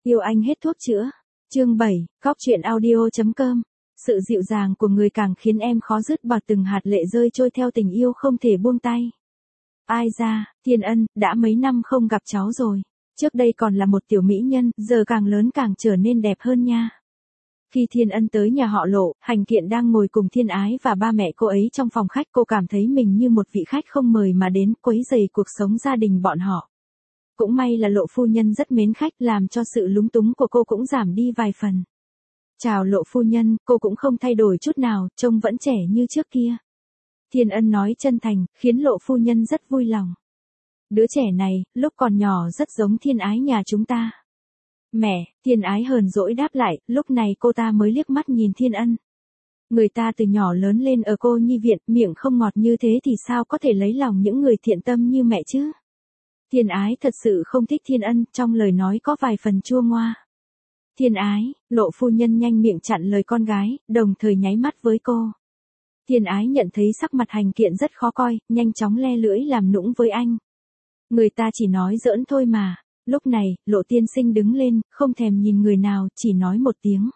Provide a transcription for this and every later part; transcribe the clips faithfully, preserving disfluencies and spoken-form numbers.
Yêu anh hết thuốc chữa. Chương bảy, Góc truyện audio.com. Sự dịu dàng của người càng khiến em khó dứt bỏ từng hạt lệ rơi trôi theo tình yêu không thể buông tay. Ai ra, Thiên Ân, đã mấy năm không gặp cháu rồi. Trước đây còn là một tiểu mỹ nhân, giờ càng lớn càng trở nên đẹp hơn nha. Khi Thiên Ân tới nhà họ Lộ, Hành Kiện đang ngồi cùng Thiên Ái và ba mẹ cô ấy trong phòng khách, cô cảm thấy mình như một vị khách không mời mà đến quấy rầy cuộc sống gia đình bọn họ. Cũng may là Lộ phu nhân rất mến khách, làm cho sự lúng túng của cô cũng giảm đi vài phần. Chào Lộ phu nhân, cô cũng không thay đổi chút nào, trông vẫn trẻ như trước kia. Thiên Ân nói chân thành, khiến Lộ phu nhân rất vui lòng. Đứa trẻ này, lúc còn nhỏ rất giống Thiên Ái nhà chúng ta. Mẹ, Thiên Ái hờn dỗi đáp lại, lúc này cô ta mới liếc mắt nhìn Thiên Ân. Người ta từ nhỏ lớn lên ở cô nhi viện, miệng không ngọt như thế thì sao có thể lấy lòng những người thiện tâm như mẹ chứ? Thiên Ái thật sự không thích Thiên Ân, trong lời nói có vài phần chua ngoa. Thiên Ái, Lộ phu nhân nhanh miệng chặn lời con gái, đồng thời nháy mắt với cô. Thiên Ái nhận thấy sắc mặt Hành Kiện rất khó coi, nhanh chóng le lưỡi làm nũng với anh. Người ta chỉ nói giỡn thôi mà. Lúc này, Lộ tiên sinh đứng lên, không thèm nhìn người nào, chỉ nói một tiếng.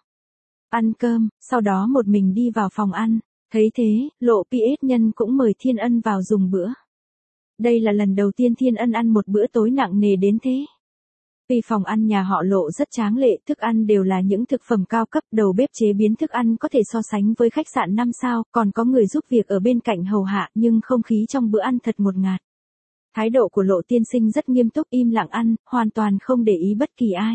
Ăn cơm, sau đó một mình đi vào phòng ăn. Thấy thế, Lộ pê ét nhân cũng mời Thiên Ân vào dùng bữa. Đây là lần đầu tiên Thiên Ân ăn một bữa tối nặng nề đến thế. Vì phòng ăn nhà họ Lộ rất tráng lệ, thức ăn đều là những thực phẩm cao cấp, đầu bếp chế biến thức ăn có thể so sánh với khách sạn năm sao, còn có người giúp việc ở bên cạnh hầu hạ, nhưng không khí trong bữa ăn thật ngột ngạt. Thái độ của Lộ tiên sinh rất nghiêm túc, im lặng ăn, hoàn toàn không để ý bất kỳ ai.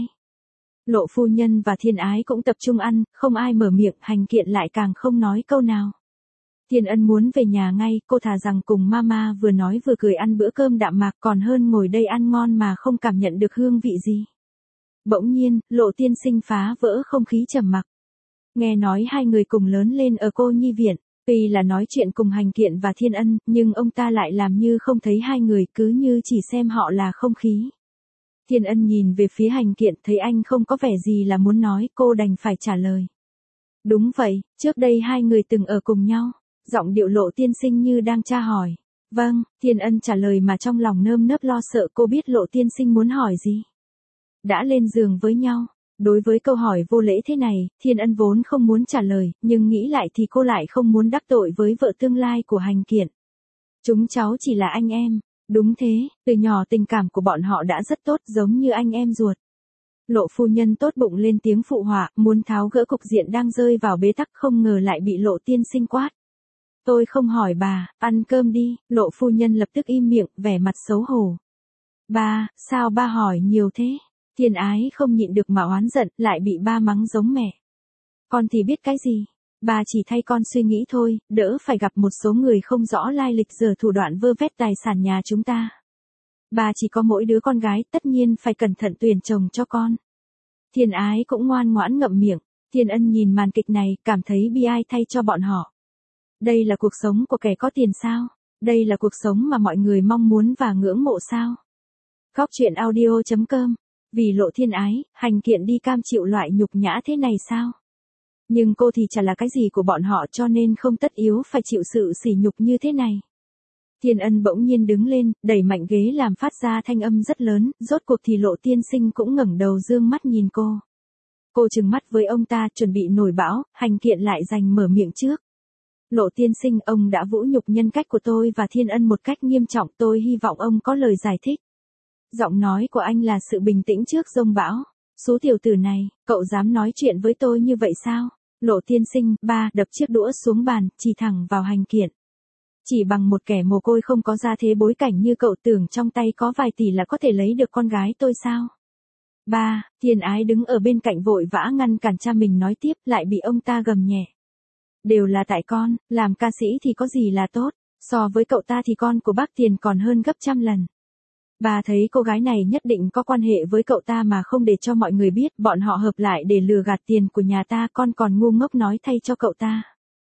Lộ phu nhân và Thiên Ái cũng tập trung ăn, không ai mở miệng, Hành Kiện lại càng không nói câu nào. Thiên Ân muốn về nhà ngay, cô thà rằng cùng mama vừa nói vừa cười ăn bữa cơm đạm mạc còn hơn ngồi đây ăn ngon mà không cảm nhận được hương vị gì. Bỗng nhiên, Lộ tiên sinh phá vỡ không khí trầm mặc. Nghe nói hai người cùng lớn lên ở cô nhi viện, tuy là nói chuyện cùng Hành Kiện và Thiên Ân, nhưng ông ta lại làm như không thấy hai người, cứ như chỉ xem họ là không khí. Thiên Ân nhìn về phía Hành Kiện, thấy anh không có vẻ gì là muốn nói, cô đành phải trả lời. Đúng vậy, trước đây hai người từng ở cùng nhau. Giọng điệu Lộ tiên sinh như đang tra hỏi. Vâng, Thiên Ân trả lời mà trong lòng nơm nớp lo sợ, cô biết Lộ tiên sinh muốn hỏi gì. Đã lên giường với nhau. Đối với câu hỏi vô lễ thế này, Thiên Ân vốn không muốn trả lời, nhưng nghĩ lại thì cô lại không muốn đắc tội với vợ tương lai của Hành Kiện. Chúng cháu chỉ là anh em. Đúng thế, từ nhỏ tình cảm của bọn họ đã rất tốt, giống như anh em ruột. Lộ phu nhân tốt bụng lên tiếng phụ họa, muốn tháo gỡ cục diện đang rơi vào bế tắc, không ngờ lại bị Lộ tiên sinh quát. Tôi không hỏi bà, ăn cơm đi. Lộ phu nhân lập tức im miệng, vẻ mặt xấu hổ. Ba, sao ba hỏi nhiều thế? Thiên Ái không nhịn được mà oán giận, lại bị ba mắng giống mẹ. Con thì biết cái gì? Bà chỉ thay con suy nghĩ thôi, đỡ phải gặp một số người không rõ lai lịch giờ thủ đoạn vơ vét tài sản nhà chúng ta. Bà chỉ có mỗi đứa con gái, tất nhiên phải cẩn thận tuyển chồng cho con. Thiên Ái cũng ngoan ngoãn ngậm miệng. Thiên Ân nhìn màn kịch này, cảm thấy bi ai thay cho bọn họ. Đây là cuộc sống của kẻ có tiền sao? Đây là cuộc sống mà mọi người mong muốn và ngưỡng mộ sao? Góc truyện audio.com. Vì Lộ Thiên Ái, Hành Kiện đi cam chịu loại nhục nhã thế này sao? Nhưng cô thì chả là cái gì của bọn họ, cho nên không tất yếu phải chịu sự sỉ nhục như thế này. Thiên Ân bỗng nhiên đứng lên, đẩy mạnh ghế làm phát ra thanh âm rất lớn, rốt cuộc thì Lộ tiên sinh cũng ngẩng đầu dương mắt nhìn cô. Cô trừng mắt với ông ta, chuẩn bị nổi bão, Hành Kiện lại giành mở miệng trước. Lộ tiên sinh, ông đã vũ nhục nhân cách của tôi và Thiên Ân một cách nghiêm trọng, tôi hy vọng ông có lời giải thích. Giọng nói của anh là sự bình tĩnh trước dông bão. Số tiểu tử này, cậu dám nói chuyện với tôi như vậy sao? Lộ tiên sinh, ba, đập chiếc đũa xuống bàn, chỉ thẳng vào Hành Kiện. Chỉ bằng một kẻ mồ côi không có gia thế bối cảnh như cậu tưởng trong tay có vài tỷ là có thể lấy được con gái tôi sao? Ba, Thiên Ái đứng ở bên cạnh vội vã ngăn cản cha mình nói tiếp, lại bị ông ta gầm nhẹ. Đều là tại con, làm ca sĩ thì có gì là tốt, so với cậu ta thì con của bác Tiền còn hơn gấp trăm lần. Bà thấy cô gái này nhất định có quan hệ với cậu ta mà không để cho mọi người biết, bọn họ hợp lại để lừa gạt tiền của nhà ta, con còn ngu ngốc nói thay cho cậu ta.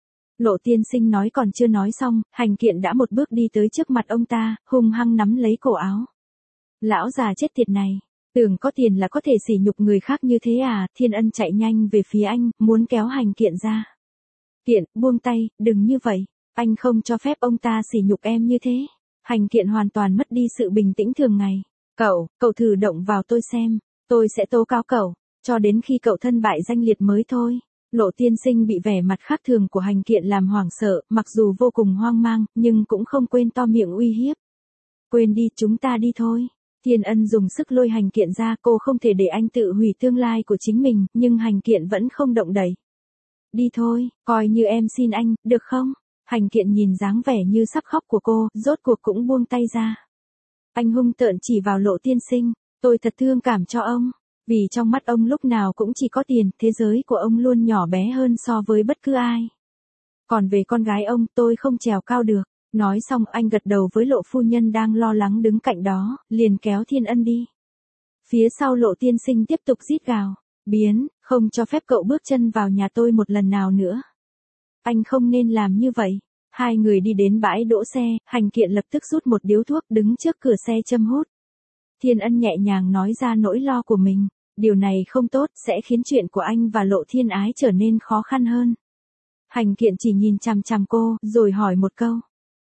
Lộ tiên sinh nói còn chưa nói xong, Hành Kiện đã một bước đi tới trước mặt ông ta, hung hăng nắm lấy cổ áo. Lão già chết tiệt này, tưởng có tiền là có thể sỉ nhục người khác như thế à? Thiên Ân chạy nhanh về phía anh, muốn kéo Hành Kiện ra. Kiện, buông tay, đừng như vậy, anh không cho phép ông ta sỉ nhục em như thế. Hành Kiện hoàn toàn mất đi sự bình tĩnh thường ngày. Cậu, cậu thử động vào tôi xem, tôi sẽ tố cáo cậu. Cho đến khi cậu thân bại danh liệt mới thôi. Lộ tiên sinh bị vẻ mặt khác thường của Hành Kiện làm hoảng sợ, mặc dù vô cùng hoang mang, nhưng cũng không quên to miệng uy hiếp. Quên đi, chúng ta đi thôi. Thiên Ân dùng sức lôi Hành Kiện ra, cô không thể để anh tự hủy tương lai của chính mình, nhưng Hành Kiện vẫn không động đậy. Đi thôi, coi như em xin anh, được không? Hành Kiện nhìn dáng vẻ như sắp khóc của cô, rốt cuộc cũng buông tay ra. Anh hung tợn chỉ vào Lộ tiên sinh, tôi thật thương cảm cho ông. Vì trong mắt ông lúc nào cũng chỉ có tiền, thế giới của ông luôn nhỏ bé hơn so với bất cứ ai. Còn về con gái ông, tôi không trèo cao được. Nói xong anh gật đầu với Lộ phu nhân đang lo lắng đứng cạnh đó, liền kéo Thiên Ân đi. Phía sau Lộ tiên sinh tiếp tục rít gào, biến, không cho phép cậu bước chân vào nhà tôi một lần nào nữa. Anh không nên làm như vậy. Hai người đi đến bãi đỗ xe, Hành Kiện lập tức rút một điếu thuốc đứng trước cửa xe châm hút. Thiên Ân nhẹ nhàng nói ra nỗi lo của mình, điều này không tốt, sẽ khiến chuyện của anh và Lộ Thiên Ái trở nên khó khăn hơn. Hành Kiện chỉ nhìn chằm chằm cô, rồi hỏi một câu.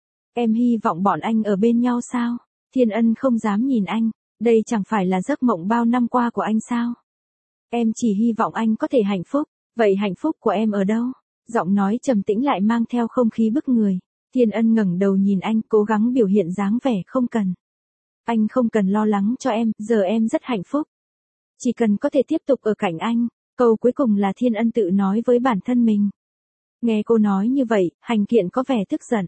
Em hy vọng bọn anh ở bên nhau sao? Thiên Ân không dám nhìn anh, đây chẳng phải là giấc mộng bao năm qua của anh sao? Em chỉ hy vọng anh có thể hạnh phúc, vậy hạnh phúc của em ở đâu? Giọng nói trầm tĩnh lại mang theo không khí bức người. Thiên Ân ngẩng đầu nhìn anh, cố gắng biểu hiện dáng vẻ không cần. Anh không cần lo lắng cho em, giờ em rất hạnh phúc. Chỉ cần có thể tiếp tục ở cạnh anh. Câu cuối cùng là Thiên Ân tự nói với bản thân mình. Nghe cô nói như vậy, Hành Kiện có vẻ tức giận.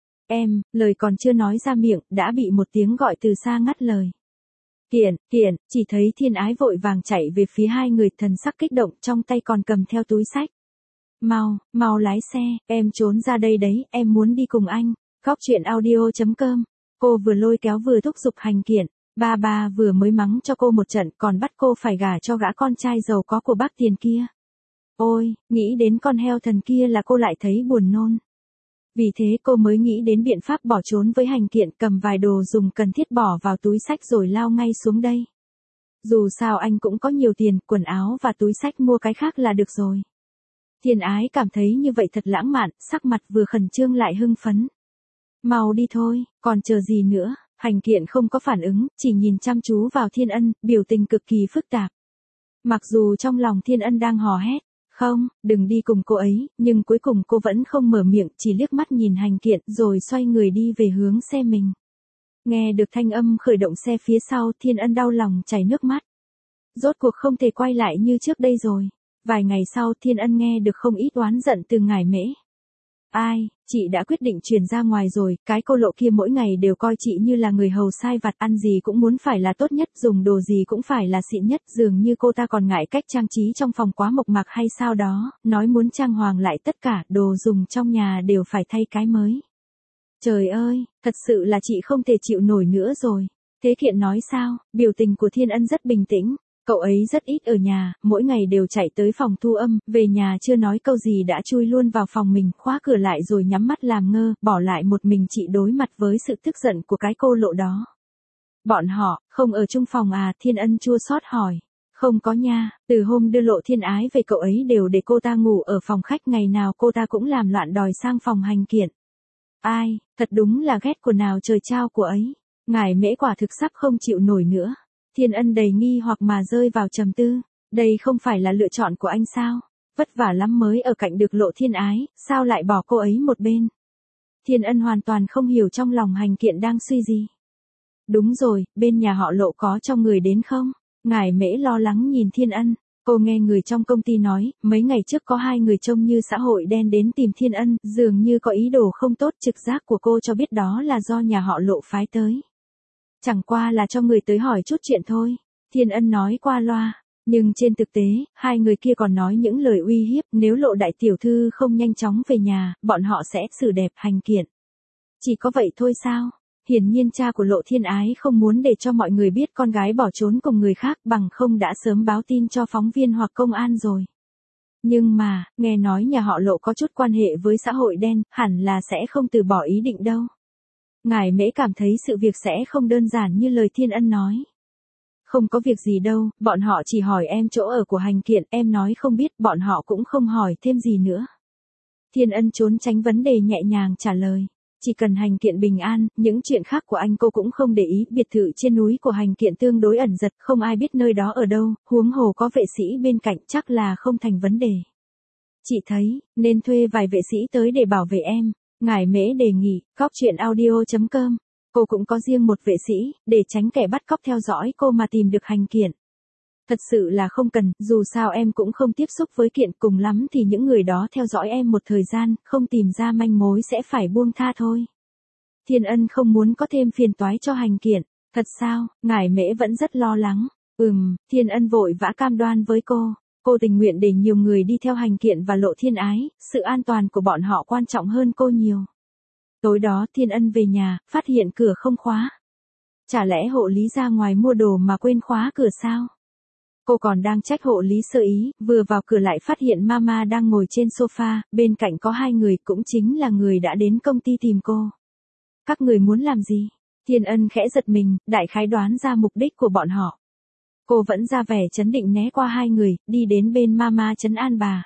Em, lời còn chưa nói ra miệng, đã bị một tiếng gọi từ xa ngắt lời. Kiện, Kiện, chỉ thấy Thiên Ái vội vàng chạy về phía hai người, thần sắc kích động, trong tay còn cầm theo túi xách. Mau, mau lái xe, em trốn ra đây đấy, em muốn đi cùng anh. Góc truyện audio chấm com. Cô vừa lôi kéo vừa thúc giục Hành Kiện. Ba ba vừa mới mắng cho cô một trận, còn bắt cô phải gả cho gã con trai giàu có của bác Tiền kia. Ôi, nghĩ đến con heo thần kia là cô lại thấy buồn nôn. Vì thế cô mới nghĩ đến biện pháp bỏ trốn với Hành Kiện, cầm vài đồ dùng cần thiết bỏ vào túi xách rồi lao ngay xuống đây. Dù sao anh cũng có nhiều tiền, quần áo và túi xách mua cái khác là được rồi. Thiên Ái cảm thấy như vậy thật lãng mạn, sắc mặt vừa khẩn trương lại hưng phấn. Mau đi thôi, còn chờ gì nữa? Hành Kiện không có phản ứng, chỉ nhìn chăm chú vào Thiên Ân, biểu tình cực kỳ phức tạp. Mặc dù trong lòng Thiên Ân đang hò hét, không, đừng đi cùng cô ấy, nhưng cuối cùng cô vẫn không mở miệng, chỉ liếc mắt nhìn Hành Kiện rồi xoay người đi về hướng xe mình. Nghe được thanh âm khởi động xe phía sau, Thiên Ân đau lòng chảy nước mắt. Rốt cuộc không thể quay lại như trước đây rồi. Vài ngày sau, Thiên Ân nghe được không ít oán giận từ Ngải Mễ. Ai, chị đã quyết định chuyển ra ngoài rồi, cái cô Lộ kia mỗi ngày đều coi chị như là người hầu sai vặt, ăn gì cũng muốn phải là tốt nhất, dùng đồ gì cũng phải là xịn nhất, dường như cô ta còn ngại cách trang trí trong phòng quá mộc mạc hay sao đó, nói muốn trang hoàng lại tất cả, đồ dùng trong nhà đều phải thay cái mới. Trời ơi, thật sự là chị không thể chịu nổi nữa rồi. Thế Kiện nói sao? Biểu tình của Thiên Ân rất bình tĩnh. Cậu ấy rất ít ở nhà, mỗi ngày đều chạy tới phòng thu âm, về nhà chưa nói câu gì đã chui luôn vào phòng mình, khóa cửa lại rồi nhắm mắt làm ngơ, bỏ lại một mình chị đối mặt với sự tức giận của cái cô Lộ đó. Bọn họ, không ở chung phòng à? Thiên Ân chua xót hỏi. Không có nha, từ hôm đưa Lộ Thiên Ái về cậu ấy đều để cô ta ngủ ở phòng khách, ngày nào cô ta cũng làm loạn đòi sang phòng Hành Kiện. Ai, thật đúng là ghét của nào trời trao của ấy. Ngải Mễ quả thực sắp không chịu nổi nữa. Thiên Ân đầy nghi hoặc mà rơi vào trầm tư, đây không phải là lựa chọn của anh sao? Vất vả lắm mới ở cạnh được Lộ Thiên Ái, sao lại bỏ cô ấy một bên? Thiên Ân hoàn toàn không hiểu trong lòng Hành Kiện đang suy gì. Đúng rồi, bên nhà họ Lộ có cho người đến không? Ngải Mễ lo lắng nhìn Thiên Ân, cô nghe người trong công ty nói, mấy ngày trước có hai người trông như xã hội đen đến tìm Thiên Ân, dường như có ý đồ không tốt, trực giác của cô cho biết đó là do nhà họ Lộ phái tới. Chẳng qua là cho người tới hỏi chút chuyện thôi, Thiên Ân nói qua loa, nhưng trên thực tế, hai người kia còn nói những lời uy hiếp, nếu Lộ đại tiểu thư không nhanh chóng về nhà, bọn họ sẽ xử đẹp Hành Kiện. Chỉ có vậy thôi sao? Hiển nhiên cha của Lộ Thiên Ái không muốn để cho mọi người biết con gái bỏ trốn cùng người khác, bằng không đã sớm báo tin cho phóng viên hoặc công an rồi. Nhưng mà, nghe nói nhà họ Lộ có chút quan hệ với xã hội đen, hẳn là sẽ không từ bỏ ý định đâu. Ngải Mễ cảm thấy sự việc sẽ không đơn giản như lời Thiên Ân nói. Không có việc gì đâu, bọn họ chỉ hỏi em chỗ ở của Hành Kiện, em nói không biết, bọn họ cũng không hỏi thêm gì nữa. Thiên Ân trốn tránh vấn đề nhẹ nhàng trả lời. Chỉ cần Hành Kiện bình an, những chuyện khác của anh cô cũng không để ý. Biệt thự trên núi của Hành Kiện tương đối ẩn giật, không ai biết nơi đó ở đâu, huống hồ có vệ sĩ bên cạnh chắc là không thành vấn đề. Chị thấy, nên thuê vài vệ sĩ tới để bảo vệ em. Ngải Mễ đề nghị, cóc truyện audio chấm com. Cô cũng có riêng một vệ sĩ, để tránh kẻ bắt cóc theo dõi cô mà tìm được Hành Kiện. Thật sự là không cần, dù sao em cũng không tiếp xúc với Kiện, cùng lắm thì những người đó theo dõi em một thời gian, không tìm ra manh mối sẽ phải buông tha thôi. Thiên Ân không muốn có thêm phiền toái cho Hành Kiện. Thật sao? Ngải Mễ vẫn rất lo lắng. Ừm, Thiên Ân vội vã cam đoan với cô. Cô tình nguyện để nhiều người đi theo Hành Kiện và Lộ Thiên Ái, sự an toàn của bọn họ quan trọng hơn cô nhiều. Tối đó Thiên Ân về nhà, phát hiện cửa không khóa. Chả lẽ hộ lý ra ngoài mua đồ mà quên khóa cửa sao? Cô còn đang trách hộ lý sơ ý, vừa vào cửa lại phát hiện Mama đang ngồi trên sofa, bên cạnh có hai người cũng chính là người đã đến công ty tìm cô. Các người muốn làm gì? Thiên Ân khẽ giật mình, đại khái đoán ra mục đích của bọn họ. Cô vẫn ra vẻ trấn định né qua hai người, đi đến bên Mama trấn an bà.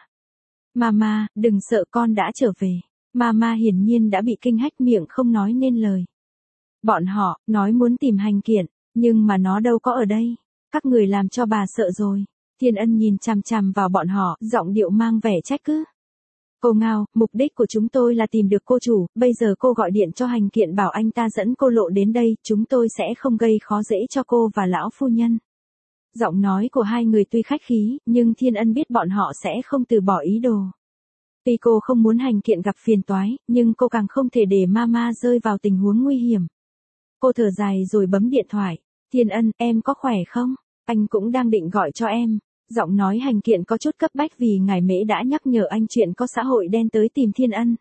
Mama, đừng sợ, con đã trở về. Mama hiển nhiên đã bị kinh hách, miệng không nói nên lời. Bọn họ, nói muốn tìm Hành Kiện, nhưng mà nó đâu có ở đây. Các người làm cho bà sợ rồi. Thiên Ân nhìn chằm chằm vào bọn họ, giọng điệu mang vẻ trách cứ. Cô Ngao, mục đích của chúng tôi là tìm được cô chủ, bây giờ cô gọi điện cho Hành Kiện bảo anh ta dẫn cô Lộ đến đây, chúng tôi sẽ không gây khó dễ cho cô và lão phu nhân. Giọng nói của hai người tuy khách khí, nhưng Thiên Ân biết bọn họ sẽ không từ bỏ ý đồ. Tuy cô không muốn Hành Kiện gặp phiền toái, nhưng cô càng không thể để Mama rơi vào tình huống nguy hiểm. Cô thở dài rồi bấm điện thoại. Thiên Ân, em có khỏe không? Anh cũng đang định gọi cho em. Giọng nói Hành Kiện có chút cấp bách vì Ngải Mễ đã nhắc nhở anh chuyện có xã hội đen tới tìm Thiên Ân.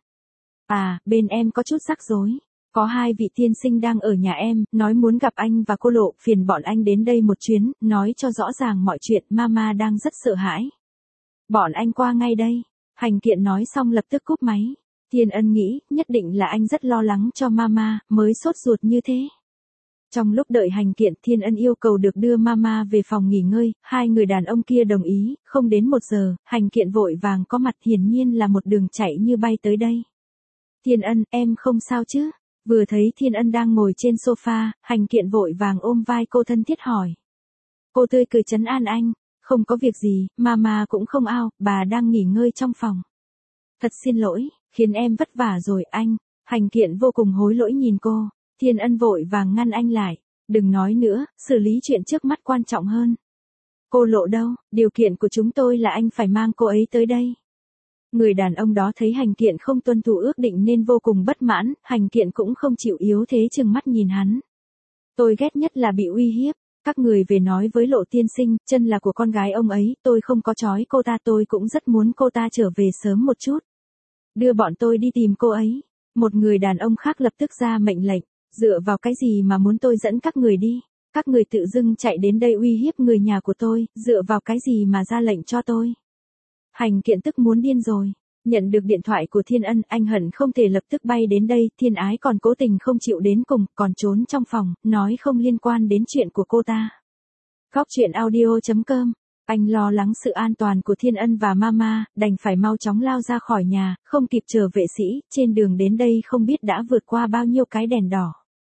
À, bên em có chút rắc rối. Có hai vị tiên sinh đang ở nhà em, nói muốn gặp anh và cô Lộ, phiền bọn anh đến đây một chuyến, nói cho rõ ràng mọi chuyện, Mama đang rất sợ hãi. Bọn anh qua ngay đây. Hành Kiện nói xong lập tức cúp máy. Thiên Ân nghĩ, nhất định là anh rất lo lắng cho Mama, mới sốt ruột như thế. Trong lúc đợi Hành Kiện, Thiên Ân yêu cầu được đưa Mama về phòng nghỉ ngơi, hai người đàn ông kia đồng ý, không đến một giờ, Hành Kiện vội vàng có mặt, hiển nhiên là một đường chạy như bay tới đây. Thiên Ân, em không sao chứ? Vừa thấy Thiên Ân đang ngồi trên sofa, Hành Kiện vội vàng ôm vai cô thân thiết hỏi. Cô tươi cười trấn an anh, không có việc gì, Mama cũng không ao, bà đang nghỉ ngơi trong phòng. Thật xin lỗi, khiến em vất vả rồi anh. Hành Kiện vô cùng hối lỗi nhìn cô. Thiên Ân vội vàng ngăn anh lại. Đừng nói nữa, xử lý chuyện trước mắt quan trọng hơn. Cô Lộ đâu, điều kiện của chúng tôi là anh phải mang cô ấy tới đây. Người đàn ông đó thấy Hành Kiện không tuân thủ ước định nên vô cùng bất mãn, Hành Kiện cũng không chịu yếu thế chừng mắt nhìn hắn. Tôi ghét nhất là bị uy hiếp. Các người về nói với Lộ tiên sinh, chân là của con gái ông ấy, tôi không có trói cô ta, tôi cũng rất muốn cô ta trở về sớm một chút. Đưa bọn tôi đi tìm cô ấy. Một người đàn ông khác lập tức ra mệnh lệnh. Dựa vào cái gì mà muốn tôi dẫn các người đi? Các người tự dưng chạy đến đây uy hiếp người nhà của tôi, dựa vào cái gì mà ra lệnh cho tôi? Hành Kiện tức muốn điên rồi. Nhận được điện thoại của Thiên Ân, anh hận không thể lập tức bay đến đây, Thiên Ái còn cố tình không chịu đến cùng, còn trốn trong phòng, nói không liên quan đến chuyện của cô ta. Cóc truyện audio chấm com. Anh lo lắng sự an toàn của Thiên Ân và Mama, đành phải mau chóng lao ra khỏi nhà, không kịp chờ vệ sĩ, trên đường đến đây không biết đã vượt qua bao nhiêu cái đèn đỏ.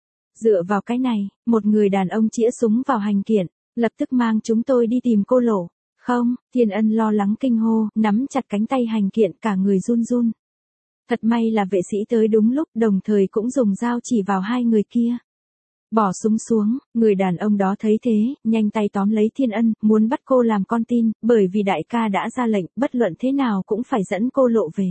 Dựa vào cái này, một người đàn ông chĩa súng vào Hành Kiện, lập tức mang chúng tôi đi tìm cô Lộ. Không, Thiên Ân lo lắng kinh hô, nắm chặt cánh tay Hành Kiện, cả người run run. Thật may là vệ sĩ tới đúng lúc, đồng thời cũng dùng dao chỉ vào hai người kia. Bỏ súng xuống, người đàn ông đó thấy thế, nhanh tay tóm lấy Thiên Ân, muốn bắt cô làm con tin, bởi vì đại ca đã ra lệnh, bất luận thế nào cũng phải dẫn cô Lộ về.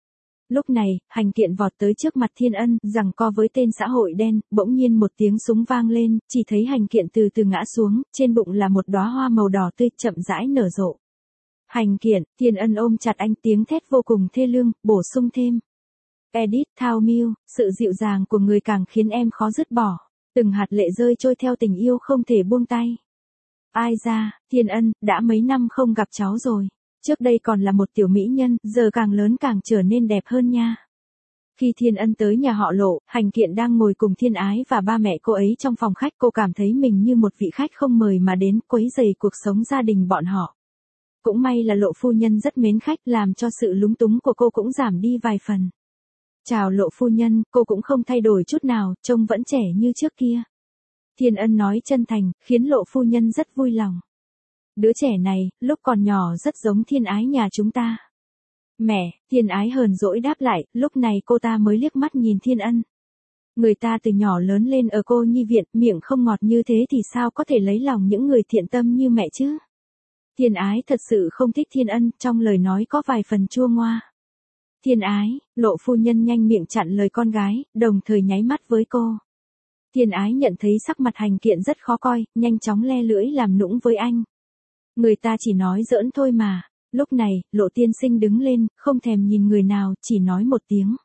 Lúc này, Hành Kiện vọt tới trước mặt Thiên Ân, giằng co với tên xã hội đen, bỗng nhiên một tiếng súng vang lên, chỉ thấy Hành Kiện từ từ ngã xuống, trên bụng là một đóa hoa màu đỏ tươi, chậm rãi nở rộ. Hành Kiện, Thiên Ân ôm chặt anh, tiếng thét vô cùng thê lương, bổ sung thêm. Edit, Thao Miu, sự dịu dàng của người càng khiến em khó dứt bỏ. Từng hạt lệ rơi trôi theo tình yêu không thể buông tay. Ai ra, Thiên Ân, đã mấy năm không gặp cháu rồi. Trước đây còn là một tiểu mỹ nhân, giờ càng lớn càng trở nên đẹp hơn nha. Khi Thiên Ân tới nhà họ Lộ, Hành Kiện đang ngồi cùng Thiên Ái và ba mẹ cô ấy trong phòng khách, cô cảm thấy mình như một vị khách không mời mà đến, quấy rầy cuộc sống gia đình bọn họ. Cũng may là Lộ phu nhân rất mến khách, làm cho sự lúng túng của cô cũng giảm đi vài phần. Chào Lộ phu nhân, cô cũng không thay đổi chút nào, trông vẫn trẻ như trước kia. Thiên Ân nói chân thành, khiến Lộ phu nhân rất vui lòng. Đứa trẻ này, lúc còn nhỏ rất giống Thiên Ái nhà chúng ta. Mẹ, Thiên Ái hờn dỗi đáp lại, lúc này cô ta mới liếc mắt nhìn Thiên Ân. Người ta từ nhỏ lớn lên ở cô nhi viện, miệng không ngọt như thế thì sao có thể lấy lòng những người thiện tâm như mẹ chứ? Thiên Ái thật sự không thích Thiên Ân, trong lời nói có vài phần chua ngoa. Thiên Ái, Lộ phu nhân nhanh miệng chặn lời con gái, đồng thời nháy mắt với cô. Thiên Ái nhận thấy sắc mặt Hành Kiện rất khó coi, nhanh chóng le lưỡi làm nũng với anh. Người ta chỉ nói giỡn thôi mà. Lúc này, Lộ tiên sinh đứng lên, không thèm nhìn người nào, chỉ nói một tiếng.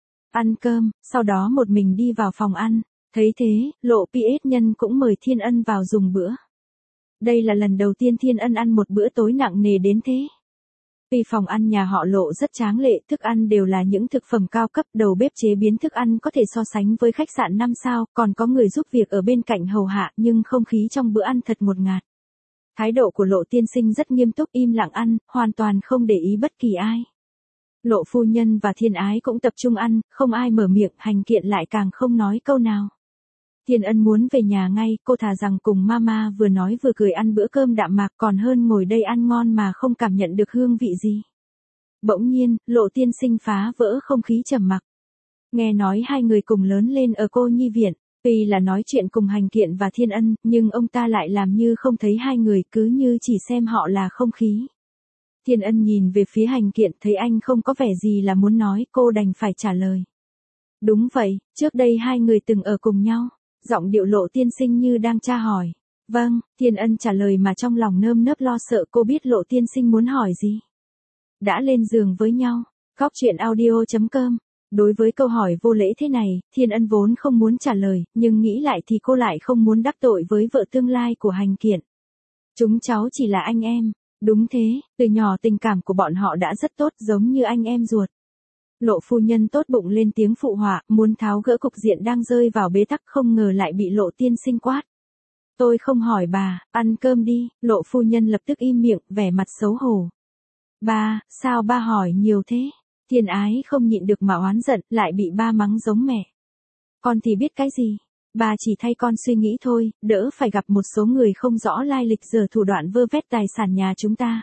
Ăn cơm, sau đó một mình đi vào phòng ăn. Thấy thế, Lộ pê ét nhân cũng mời Thiên Ân vào dùng bữa. Đây là lần đầu tiên Thiên Ân ăn một bữa tối nặng nề đến thế. Vì phòng ăn nhà họ Lộ rất tráng lệ, thức ăn đều là những thực phẩm cao cấp, đầu bếp chế biến thức ăn có thể so sánh với khách sạn năm sao, còn có người giúp việc ở bên cạnh hầu hạ, nhưng không khí trong bữa ăn thật ngột ngạt. Thái độ của Lộ tiên sinh rất nghiêm túc, im lặng ăn, hoàn toàn không để ý bất kỳ ai. Lộ phu nhân và Thiên Ái cũng tập trung ăn, không ai mở miệng, Hành Kiện lại càng không nói câu nào. Thiên Ân muốn về nhà ngay, cô thà rằng cùng mama vừa nói vừa cười ăn bữa cơm đạm mạc còn hơn ngồi đây ăn ngon mà không cảm nhận được hương vị gì. Bỗng nhiên, Lộ tiên sinh phá vỡ không khí trầm mặc. Nghe nói hai người cùng lớn lên ở cô nhi viện, tuy là nói chuyện cùng Hành Kiện và Thiên Ân, nhưng ông ta lại làm như không thấy hai người, cứ như chỉ xem họ là không khí. Thiên Ân nhìn về phía Hành Kiện, thấy anh không có vẻ gì là muốn nói, cô đành phải trả lời. Đúng vậy, trước đây hai người từng ở cùng nhau. Giọng điệu Lộ tiên sinh như đang tra hỏi. Vâng, Thiên Ân trả lời mà trong lòng nơm nớp lo sợ, cô biết Lộ tiên sinh muốn hỏi gì. Đã lên giường với nhau. Góc truyện audio chấm com. Đối với câu hỏi vô lễ thế này, Thiên Ân vốn không muốn trả lời, nhưng nghĩ lại thì cô lại không muốn đắc tội với vợ tương lai của Hành Kiện. Chúng cháu chỉ là anh em. Đúng thế, từ nhỏ tình cảm của bọn họ đã rất tốt, giống như anh em ruột. Lộ phu nhân tốt bụng lên tiếng phụ họa, muốn tháo gỡ cục diện đang rơi vào bế tắc, không ngờ lại bị Lộ tiên sinh quát. Tôi không hỏi bà, ăn cơm đi. Lộ phu nhân lập tức im miệng, vẻ mặt xấu hổ. Ba, sao ba hỏi nhiều thế? Thiên Ái không nhịn được mà oán giận, lại bị ba mắng giống mẹ. Con thì biết cái gì? Bà chỉ thay con suy nghĩ thôi, đỡ phải gặp một số người không rõ lai lịch giờ thủ đoạn vơ vét tài sản nhà chúng ta.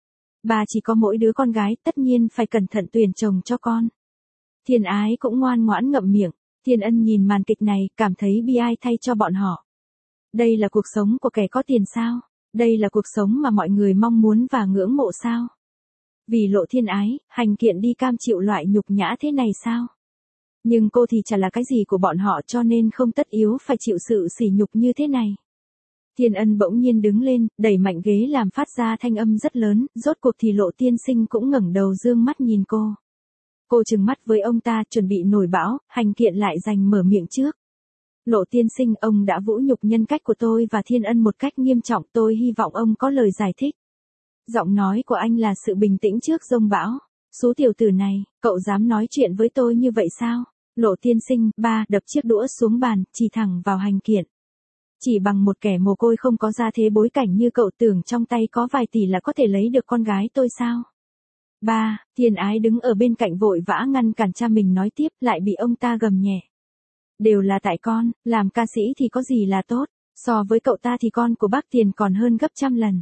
Bà chỉ có mỗi đứa con gái, tất nhiên phải cẩn thận tuyển chồng cho con. Thiên Ái cũng ngoan ngoãn ngậm miệng. Thiên Ân nhìn màn kịch này, cảm thấy bi ai thay cho bọn họ. Đây là cuộc sống của kẻ có tiền sao? Đây là cuộc sống mà mọi người mong muốn và ngưỡng mộ sao? Vì Lộ Thiên Ái, Hành Kiện đi cam chịu loại nhục nhã thế này sao? Nhưng cô thì chả là cái gì của bọn họ, cho nên không tất yếu phải chịu sự sỉ nhục như thế này. Thiên Ân bỗng nhiên đứng lên, đẩy mạnh ghế làm phát ra thanh âm rất lớn, rốt cuộc thì Lộ tiên sinh cũng ngẩng đầu dương mắt nhìn cô. Cô trừng mắt với ông ta, chuẩn bị nổi bão, Hành Kiện lại giành mở miệng trước. Lộ tiên sinh, ông đã vũ nhục nhân cách của tôi và Thiên Ân một cách nghiêm trọng, tôi hy vọng ông có lời giải thích. Giọng nói của anh là sự bình tĩnh trước dông bão. Số tiểu tử này, cậu dám nói chuyện với tôi như vậy sao? Lộ tiên sinh, ba, đập chiếc đũa xuống bàn, chỉ thẳng vào Hành Kiện. Chỉ bằng một kẻ mồ côi không có gia thế bối cảnh như cậu tưởng trong tay có vài tỷ là có thể lấy được con gái tôi sao? Ba, Thiên Ái đứng ở bên cạnh vội vã ngăn cản cha mình nói tiếp, lại bị ông ta gầm nhẹ. Đều là tại con, làm ca sĩ thì có gì là tốt, so với cậu ta thì con của bác Tiền còn hơn gấp trăm lần.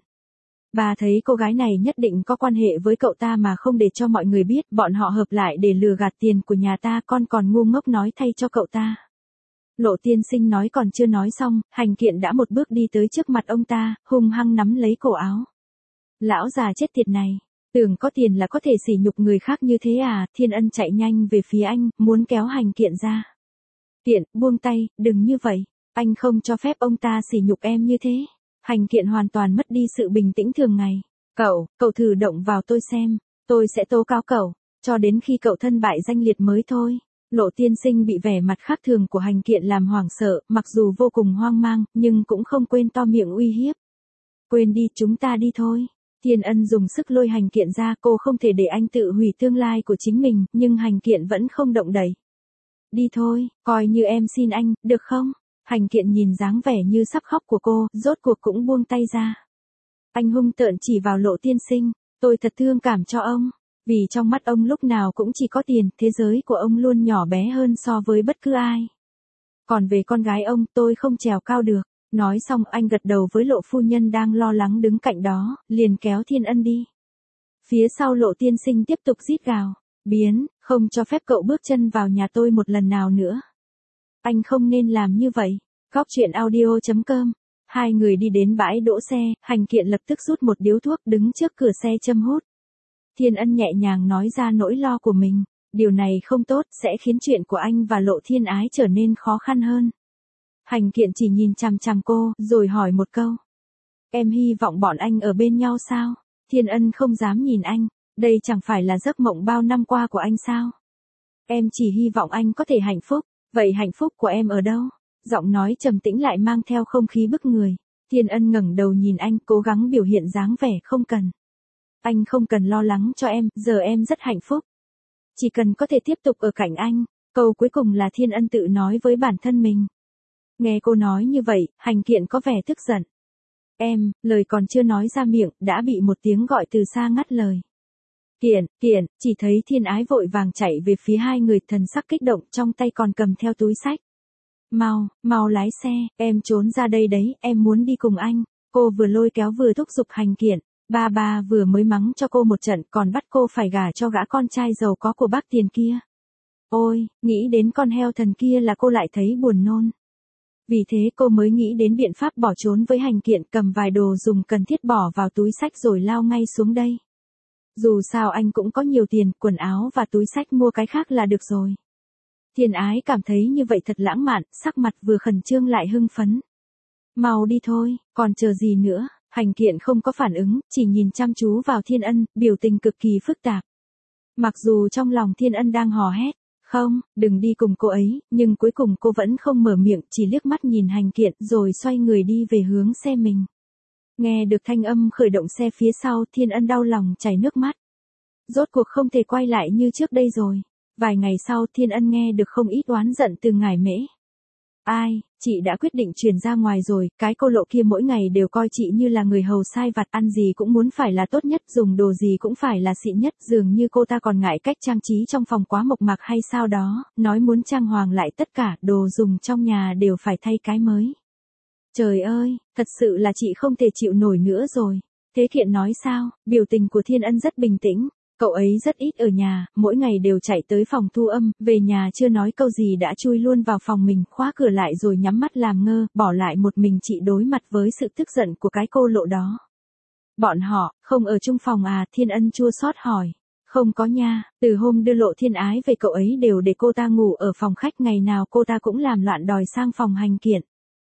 Bà thấy cô gái này nhất định có quan hệ với cậu ta mà không để cho mọi người biết, bọn họ hợp lại để lừa gạt tiền của nhà ta, con còn ngu ngốc nói thay cho cậu ta. Lộ tiên sinh nói còn chưa nói xong, Hành Kiện đã một bước đi tới trước mặt ông ta, hung hăng nắm lấy cổ áo. Lão già chết tiệt này, tưởng có tiền là có thể sỉ nhục người khác như thế à? Thiên Ân chạy nhanh về phía anh, muốn kéo Hành Kiện ra. Kiện, buông tay, đừng như vậy, anh không cho phép ông ta sỉ nhục em như thế. Hành Kiện hoàn toàn mất đi sự bình tĩnh thường ngày. Cậu, cậu thử động vào tôi xem, tôi sẽ tố cáo cậu, cho đến khi cậu thân bại danh liệt mới thôi. Lộ tiên sinh bị vẻ mặt khác thường của Hành Kiện làm hoảng sợ, mặc dù vô cùng hoang mang, nhưng cũng không quên to miệng uy hiếp. Quên đi, chúng ta đi thôi. Thiên Ân dùng sức lôi Hành Kiện ra, cô không thể để anh tự hủy tương lai của chính mình, nhưng Hành Kiện vẫn không động đậy. Đi thôi, coi như em xin anh, được không? Hành Kiện nhìn dáng vẻ như sắp khóc của cô, rốt cuộc cũng buông tay ra. Anh hung tợn chỉ vào Lộ tiên sinh, tôi thật thương cảm cho ông. Vì trong mắt ông lúc nào cũng chỉ có tiền, thế giới của ông luôn nhỏ bé hơn so với bất cứ ai. Còn về con gái ông, tôi không trèo cao được. Nói xong anh gật đầu với Lộ phu nhân đang lo lắng đứng cạnh đó, liền kéo Thiên Ân đi. Phía sau Lộ tiên sinh tiếp tục rít gào, biến, không cho phép cậu bước chân vào nhà tôi một lần nào nữa. Anh không nên làm như vậy. Góc chuyện audio chấm com. Hai người đi đến bãi đỗ xe, Hành Kiện lập tức rút một điếu thuốc đứng trước cửa xe châm hút. Thiên Ân nhẹ nhàng nói ra nỗi lo của mình. Điều này không tốt, sẽ khiến chuyện của anh và Lộ Thiên Ái trở nên khó khăn hơn. Hành Kiện chỉ nhìn chằm chằm cô, rồi hỏi một câu. Em hy vọng bọn anh ở bên nhau sao? Thiên Ân không dám nhìn anh, đây chẳng phải là giấc mộng bao năm qua của anh sao? Em chỉ hy vọng anh có thể hạnh phúc, vậy hạnh phúc của em ở đâu? Giọng nói trầm tĩnh lại mang theo không khí bức người. Thiên Ân ngẩng đầu nhìn anh, cố gắng biểu hiện dáng vẻ không cần. Anh không cần lo lắng cho em, giờ em rất hạnh phúc. Chỉ cần có thể tiếp tục ở cạnh anh. Câu cuối cùng là Thiên Ân tự nói với bản thân mình. Nghe cô nói như vậy, Hành Kiện có vẻ tức giận. Em, lời còn chưa nói ra miệng, đã bị một tiếng gọi từ xa ngắt lời. Kiện, Kiện, chỉ thấy Thiên Ái vội vàng chạy về phía hai người, thần sắc kích động, trong tay còn cầm theo túi xách. Mau, mau lái xe, em trốn ra đây đấy, em muốn đi cùng anh. Cô vừa lôi kéo vừa thúc giục Hành Kiện. Ba ba vừa mới mắng cho cô một trận, còn bắt cô phải gả cho gã con trai giàu có của bác Tiền kia. Ôi, nghĩ đến con heo thần kia là cô lại thấy buồn nôn. Vì thế cô mới nghĩ đến biện pháp bỏ trốn với Hành Kiện, cầm vài đồ dùng cần thiết bỏ vào túi xách rồi lao ngay xuống đây. Dù sao anh cũng có nhiều tiền, quần áo và túi xách mua cái khác là được rồi. Thiên Ái cảm thấy như vậy thật lãng mạn, sắc mặt vừa khẩn trương lại hưng phấn. Mau đi thôi, còn chờ gì nữa? Hành Kiện không có phản ứng, chỉ nhìn chăm chú vào Thiên Ân, biểu tình cực kỳ phức tạp. Mặc dù trong lòng Thiên Ân đang hò hét, không, đừng đi cùng cô ấy, nhưng cuối cùng cô vẫn không mở miệng, chỉ liếc mắt nhìn Hành Kiện rồi xoay người đi về hướng xe mình. Nghe được thanh âm khởi động xe phía sau, Thiên Ân đau lòng chảy nước mắt. Rốt cuộc không thể quay lại như trước đây rồi. Vài ngày sau, Thiên Ân nghe được không ít oán giận từ Ngải Mễ. Ai, chị đã quyết định chuyển ra ngoài rồi, cái cô Lộ kia mỗi ngày đều coi chị như là người hầu sai vặt, ăn gì cũng muốn phải là tốt nhất, dùng đồ gì cũng phải là xịn nhất, dường như cô ta còn ngại cách trang trí trong phòng quá mộc mạc hay sao đó, nói muốn trang hoàng lại tất cả, đồ dùng trong nhà đều phải thay cái mới. Trời ơi, thật sự là chị không thể chịu nổi nữa rồi. Thế Kiện nói sao? Biểu tình của Thiên Ân rất bình tĩnh. Cậu ấy rất ít ở nhà, mỗi ngày đều chạy tới phòng thu âm, về nhà chưa nói câu gì đã chui luôn vào phòng mình, khóa cửa lại rồi nhắm mắt làm ngơ, bỏ lại một mình chị đối mặt với sự tức giận của cái cô Lộ đó. Bọn họ, không ở chung phòng à? Thiên Ân chua xót hỏi. Không có nha, từ hôm đưa Lộ Thiên Ái về cậu ấy đều để cô ta ngủ ở phòng khách, ngày nào cô ta cũng làm loạn đòi sang phòng Hành Kiện.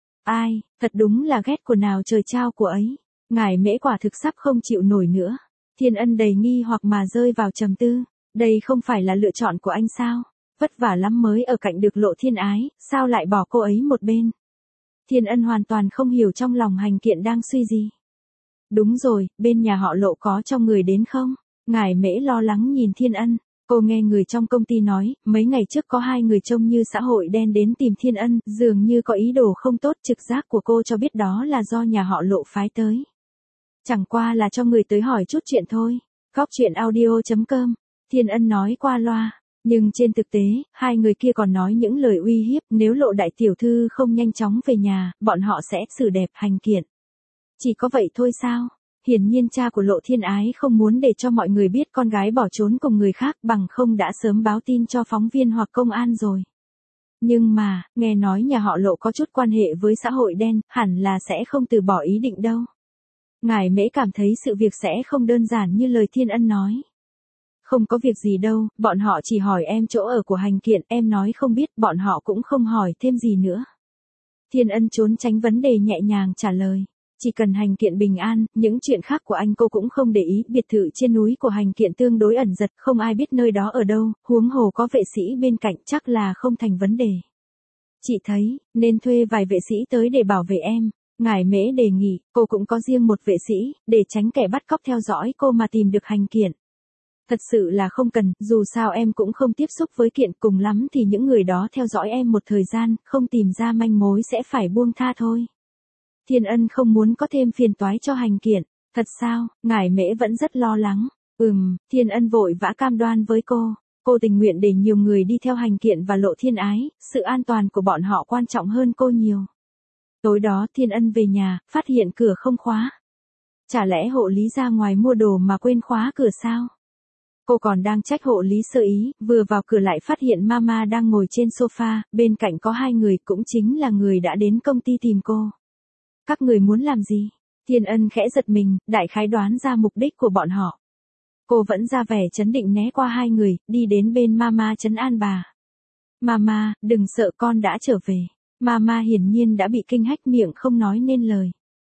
Ai, thật đúng là ghét của nào trời trao của ấy. Ngải Mễ quả thực sắp không chịu nổi nữa. Thiên Ân đầy nghi hoặc mà rơi vào trầm tư. Đây không phải là lựa chọn của anh sao? Vất vả lắm mới ở cạnh được Lộ Thiên Ái, sao lại bỏ cô ấy một bên? Thiên Ân hoàn toàn không hiểu trong lòng Hành Kiện đang suy gì. Đúng rồi, bên nhà họ Lộ có cho người đến không? Ngải Mễ lo lắng nhìn Thiên Ân. Cô nghe người trong công ty nói, mấy ngày trước có hai người trông như xã hội đen đến tìm Thiên Ân, dường như có ý đồ không tốt, trực giác của cô cho biết đó là do nhà họ Lộ phái tới. Chẳng qua là cho người tới hỏi chút chuyện thôi. Góc chuyện audio chấm com. Thiên Ân nói qua loa. Nhưng trên thực tế, hai người kia còn nói những lời uy hiếp, nếu Lộ đại tiểu thư không nhanh chóng về nhà, bọn họ sẽ xử đẹp Hành Kiện. Chỉ có vậy thôi sao? Hiển nhiên cha của Lộ Thiên Ái không muốn để cho mọi người biết con gái bỏ trốn cùng người khác, bằng không đã sớm báo tin cho phóng viên hoặc công an rồi. Nhưng mà, nghe nói nhà họ Lộ có chút quan hệ với xã hội đen, hẳn là sẽ không từ bỏ ý định đâu. Ngải Mễ cảm thấy sự việc sẽ không đơn giản như lời Thiên Ân nói. Không có việc gì đâu, bọn họ chỉ hỏi em chỗ ở của Hành Kiện, em nói không biết, bọn họ cũng không hỏi thêm gì nữa. Thiên Ân trốn tránh vấn đề nhẹ nhàng trả lời. Chỉ cần Hành Kiện bình an, những chuyện khác của anh cô cũng không để ý, biệt thự trên núi của Hành Kiện tương đối ẩn giật, không ai biết nơi đó ở đâu, huống hồ có vệ sĩ bên cạnh chắc là không thành vấn đề. Chị thấy, nên thuê vài vệ sĩ tới để bảo vệ em. Ngải Mễ đề nghị, cô cũng có riêng một vệ sĩ, để tránh kẻ bắt cóc theo dõi cô mà tìm được Hành Kiện. Thật sự là không cần, dù sao em cũng không tiếp xúc với Kiện, cùng lắm thì những người đó theo dõi em một thời gian, không tìm ra manh mối sẽ phải buông tha thôi. Thiên Ân không muốn có thêm phiền toái cho Hành Kiện. Thật sao? Ngải Mễ vẫn rất lo lắng. Ừm, Thiên Ân vội vã cam đoan với cô. Cô tình nguyện để nhiều người đi theo Hành Kiện và Lộ Thiên Ái, sự an toàn của bọn họ quan trọng hơn cô nhiều. Tối đó Thiên Ân về nhà, phát hiện cửa không khóa. Chả lẽ hộ lý ra ngoài mua đồ mà quên khóa cửa sao? Cô còn đang trách hộ lý sơ ý, vừa vào cửa lại phát hiện Mama đang ngồi trên sofa, bên cạnh có hai người cũng chính là người đã đến công ty tìm cô. Các người muốn làm gì? Thiên Ân khẽ giật mình, đại khái đoán ra mục đích của bọn họ. Cô vẫn ra vẻ trấn định né qua hai người, đi đến bên Mama trấn an bà. Mama, đừng sợ, con đã trở về. Mama hiển nhiên đã bị kinh hách, miệng không nói nên lời.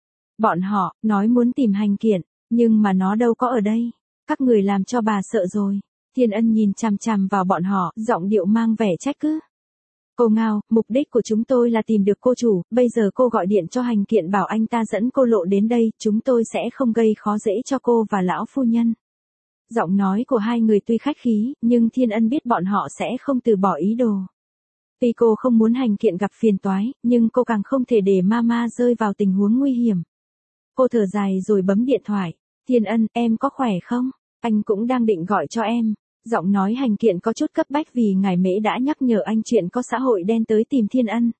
Bọn họ, nói muốn tìm Hành Kiện, nhưng mà nó đâu có ở đây. Các người làm cho bà sợ rồi. Thiên Ân nhìn chằm chằm vào bọn họ, giọng điệu mang vẻ trách cứ. Cô Ngao, mục đích của chúng tôi là tìm được cô chủ, bây giờ cô gọi điện cho Hành Kiện bảo anh ta dẫn cô Lộ đến đây, chúng tôi sẽ không gây khó dễ cho cô và lão phu nhân. Giọng nói của hai người tuy khách khí, nhưng Thiên Ân biết bọn họ sẽ không từ bỏ ý đồ. Tuy cô không muốn Hành Kiện gặp phiền toái, nhưng cô càng không thể để Mama rơi vào tình huống nguy hiểm. Cô thở dài rồi bấm điện thoại. Thiên Ân, em có khỏe không? Anh cũng đang định gọi cho em. Giọng nói Hành Kiện có chút cấp bách vì ngài Mễ đã nhắc nhở anh chuyện có xã hội đen tới tìm Thiên Ân.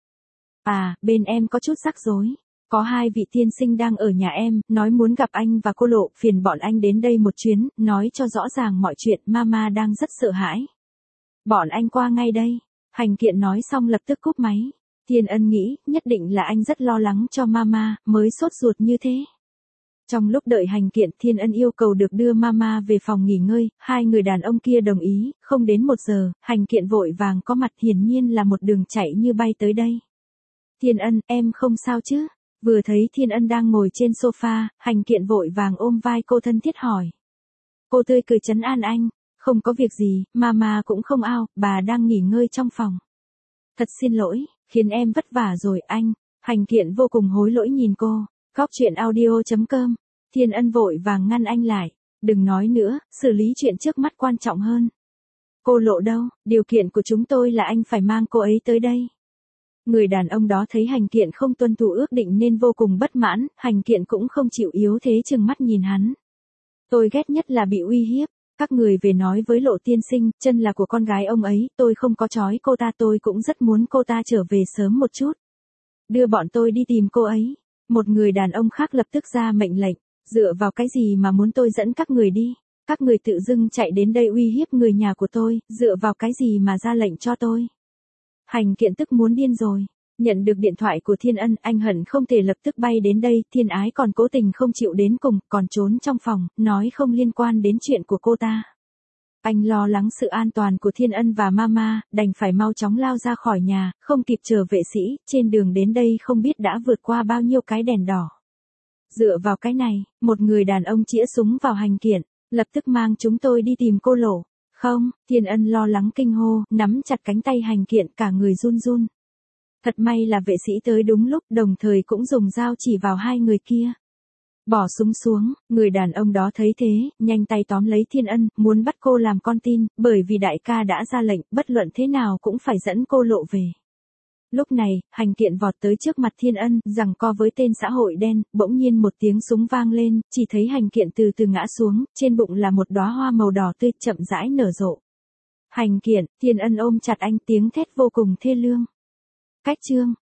À, bên em có chút rắc rối. Có hai vị tiên sinh đang ở nhà em, nói muốn gặp anh và cô Lộ, phiền bọn anh đến đây một chuyến, nói cho rõ ràng mọi chuyện, Mama đang rất sợ hãi. Bọn anh qua ngay đây. Hành Kiện nói xong lập tức cúp máy. Thiên Ân nghĩ, nhất định là anh rất lo lắng cho Mama, mới sốt ruột như thế. Trong lúc đợi Hành Kiện, Thiên Ân yêu cầu được đưa Mama về phòng nghỉ ngơi, hai người đàn ông kia đồng ý, không đến một giờ, Hành Kiện vội vàng có mặt, hiển nhiên là một đường chạy như bay tới đây. Thiên Ân, em không sao chứ? Vừa thấy Thiên Ân đang ngồi trên sofa, Hành Kiện vội vàng ôm vai cô thân thiết hỏi. Cô tươi cười trấn an anh, không có việc gì, Mama cũng không ao, bà đang nghỉ ngơi trong phòng. Thật xin lỗi, khiến em vất vả rồi anh. Hành Kiện vô cùng hối lỗi nhìn cô. Góc chuyện audio chấm com. Thiên Ân vội vàng ngăn anh lại. Đừng nói nữa, xử lý chuyện trước mắt quan trọng hơn. Cô Lộ đâu, điều kiện của chúng tôi là anh phải mang cô ấy tới đây. Người đàn ông đó thấy Hành Kiện không tuân thủ ước định nên vô cùng bất mãn, Hành Kiện cũng không chịu yếu thế trừng mắt nhìn hắn. Tôi ghét nhất là bị uy hiếp. Các người về nói với Lộ tiên sinh, chân là của con gái ông ấy, tôi không có trói cô ta, tôi cũng rất muốn cô ta trở về sớm một chút. Đưa bọn tôi đi tìm cô ấy. Một người đàn ông khác lập tức ra mệnh lệnh, dựa vào cái gì mà muốn tôi dẫn các người đi? Các người tự dưng chạy đến đây uy hiếp người nhà của tôi, dựa vào cái gì mà ra lệnh cho tôi? Hành Kiện tức muốn điên rồi. Nhận được điện thoại của Thiên Ân, anh hận không thể lập tức bay đến đây, Thiên Ái còn cố tình không chịu đến cùng, còn trốn trong phòng, nói không liên quan đến chuyện của cô ta. Anh lo lắng sự an toàn của Thiên Ân và Mama, đành phải mau chóng lao ra khỏi nhà, không kịp chờ vệ sĩ, trên đường đến đây không biết đã vượt qua bao nhiêu cái đèn đỏ. Dựa vào cái này, một người đàn ông chĩa súng vào Hành Kiện, lập tức mang chúng tôi đi tìm cô Lộ. Không, Thiên Ân lo lắng kinh hô, nắm chặt cánh tay Hành Kiện, cả người run run. Thật may là vệ sĩ tới đúng lúc, đồng thời cũng dùng dao chỉ vào hai người kia. Bỏ súng xuống, người đàn ông đó thấy thế, nhanh tay tóm lấy Thiên Ân, muốn bắt cô làm con tin, bởi vì đại ca đã ra lệnh, bất luận thế nào cũng phải dẫn cô Lộ về. Lúc này, Hành Kiện vọt tới trước mặt Thiên Ân, giằng co với tên xã hội đen, bỗng nhiên một tiếng súng vang lên, chỉ thấy Hành Kiện từ từ ngã xuống, trên bụng là một đóa hoa màu đỏ tươi chậm rãi nở rộ. Hành Kiện, Thiên Ân ôm chặt anh, tiếng thét vô cùng thê lương. Cách chương